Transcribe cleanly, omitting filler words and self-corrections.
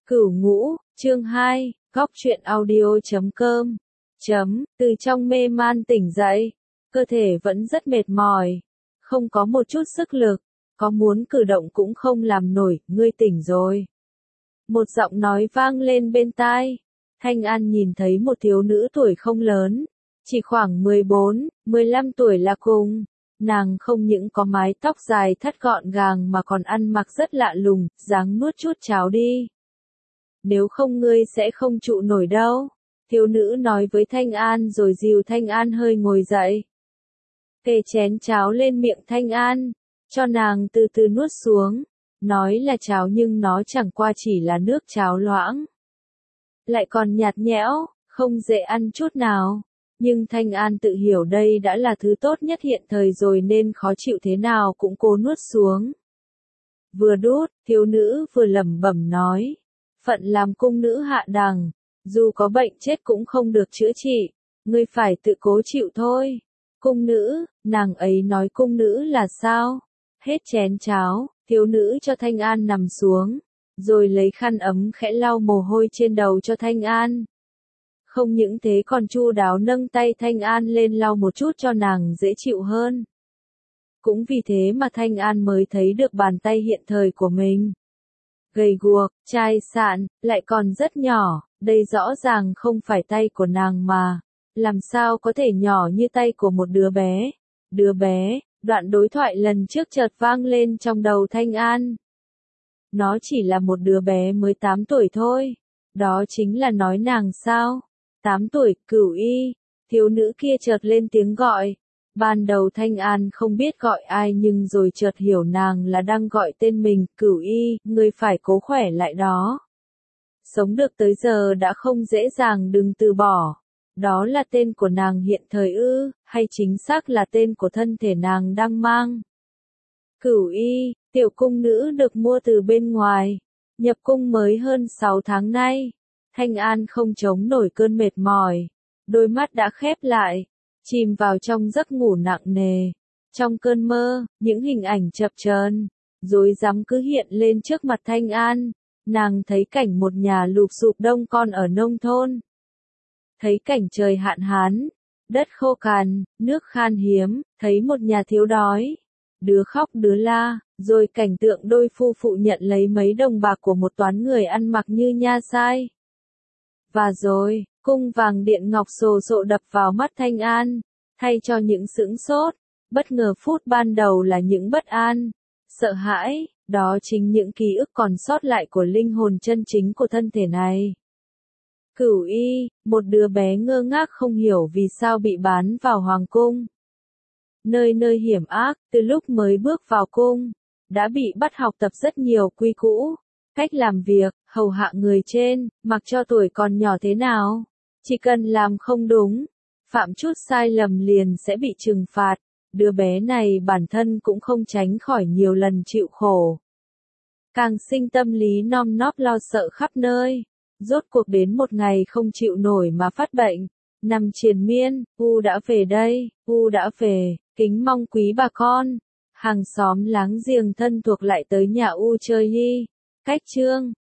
Cửu Ngũ, chương 2, góc truyện audio.com. Từ trong mê man tỉnh dậy, cơ thể vẫn rất mệt mỏi, không có một chút sức lực, có muốn cử động cũng không làm nổi, ngươi tỉnh rồi. Một giọng nói vang lên bên tai, Thanh An nhìn thấy một thiếu nữ tuổi không lớn, chỉ khoảng 14, 15 tuổi là cùng. Nàng không những có mái tóc dài thắt gọn gàng mà còn ăn mặc rất lạ lùng, dáng nuốt chút cháo đi. Nếu không ngươi sẽ không trụ nổi đâu. Thiếu nữ nói với Thanh An rồi dìu Thanh An hơi ngồi dậy. Kê chén cháo lên miệng Thanh An, cho nàng từ từ nuốt xuống. Nói là cháo nhưng nó chẳng qua chỉ là nước cháo loãng. Lại còn nhạt nhẽo, không dễ ăn chút nào. Nhưng Thanh An tự hiểu đây đã là thứ tốt nhất hiện thời rồi nên khó chịu thế nào cũng cố nuốt xuống. Vừa đút, thiếu nữ vừa lẩm bẩm nói. Phận làm cung nữ hạ đẳng, dù có bệnh chết cũng không được chữa trị, ngươi phải tự cố chịu thôi. Cung nữ, nàng ấy nói cung nữ là sao? Hết chén cháo, thiếu nữ cho Thanh An nằm xuống, rồi lấy khăn ấm khẽ lau mồ hôi trên đầu cho Thanh An. Không những thế còn chu đáo nâng tay Thanh An lên lau một chút cho nàng dễ chịu hơn. Cũng vì thế mà Thanh An mới thấy được bàn tay hiện thời của mình. Gầy guộc, chai sạn, lại còn rất nhỏ, đây rõ ràng không phải tay của nàng mà. Làm sao có thể nhỏ như tay của một đứa bé? Đứa bé, đoạn đối thoại lần trước chợt vang lên trong đầu Thanh An. Nó chỉ là một đứa bé mới 8 tuổi thôi. Đó chính là nói nàng sao? 8 tuổi, Cửu Y. Thiếu nữ kia chợt lên tiếng gọi. Ban đầu Thanh An không biết gọi ai nhưng rồi chợt hiểu nàng là đang gọi tên mình, Cửu Y, ngươi phải cố khỏe lại đó. Sống được tới giờ đã không dễ dàng, đừng từ bỏ. Đó là tên của nàng hiện thời ư, hay chính xác là tên của thân thể nàng đang mang. Cửu Y, tiểu cung nữ được mua từ bên ngoài, nhập cung mới hơn 6 tháng nay. Thanh An không chống nổi cơn mệt mỏi, đôi mắt đã khép lại, chìm vào trong giấc ngủ nặng nề. Trong cơn mơ, những hình ảnh chập chờn, rối rắm cứ hiện lên trước mặt Thanh An. Nàng thấy cảnh một nhà lụp xụp đông con ở nông thôn. Thấy cảnh trời hạn hán, đất khô cằn, nước khan hiếm, thấy một nhà thiếu đói. Đứa khóc đứa la, rồi cảnh tượng đôi phu phụ nhận lấy mấy đồng bạc của một toán người ăn mặc như nha sai. Và rồi, cung vàng điện ngọc sồ sộ đập vào mắt Thanh An, thay cho những sững sốt, bất ngờ phút ban đầu là những bất an, sợ hãi, đó chính những ký ức còn sót lại của linh hồn chân chính của thân thể này. Cửu Y, một đứa bé ngơ ngác không hiểu vì sao bị bán vào hoàng cung. Nơi nơi hiểm ác, từ lúc mới bước vào cung, đã bị bắt học tập rất nhiều quy củ, cách làm việc, hầu hạ người trên, mặc cho tuổi còn nhỏ thế nào. Chỉ cần làm không đúng, phạm chút sai lầm liền sẽ bị trừng phạt. Đứa bé này bản thân cũng không tránh khỏi nhiều lần chịu khổ. Càng sinh tâm lý nom nóp lo sợ khắp nơi. Rốt cuộc đến một ngày không chịu nổi mà phát bệnh. Nằm triền miên, U đã về đây, U đã về, kính mong quý bà con. Hàng xóm láng giềng thân thuộc lại tới nhà U chơi đi. Cách chương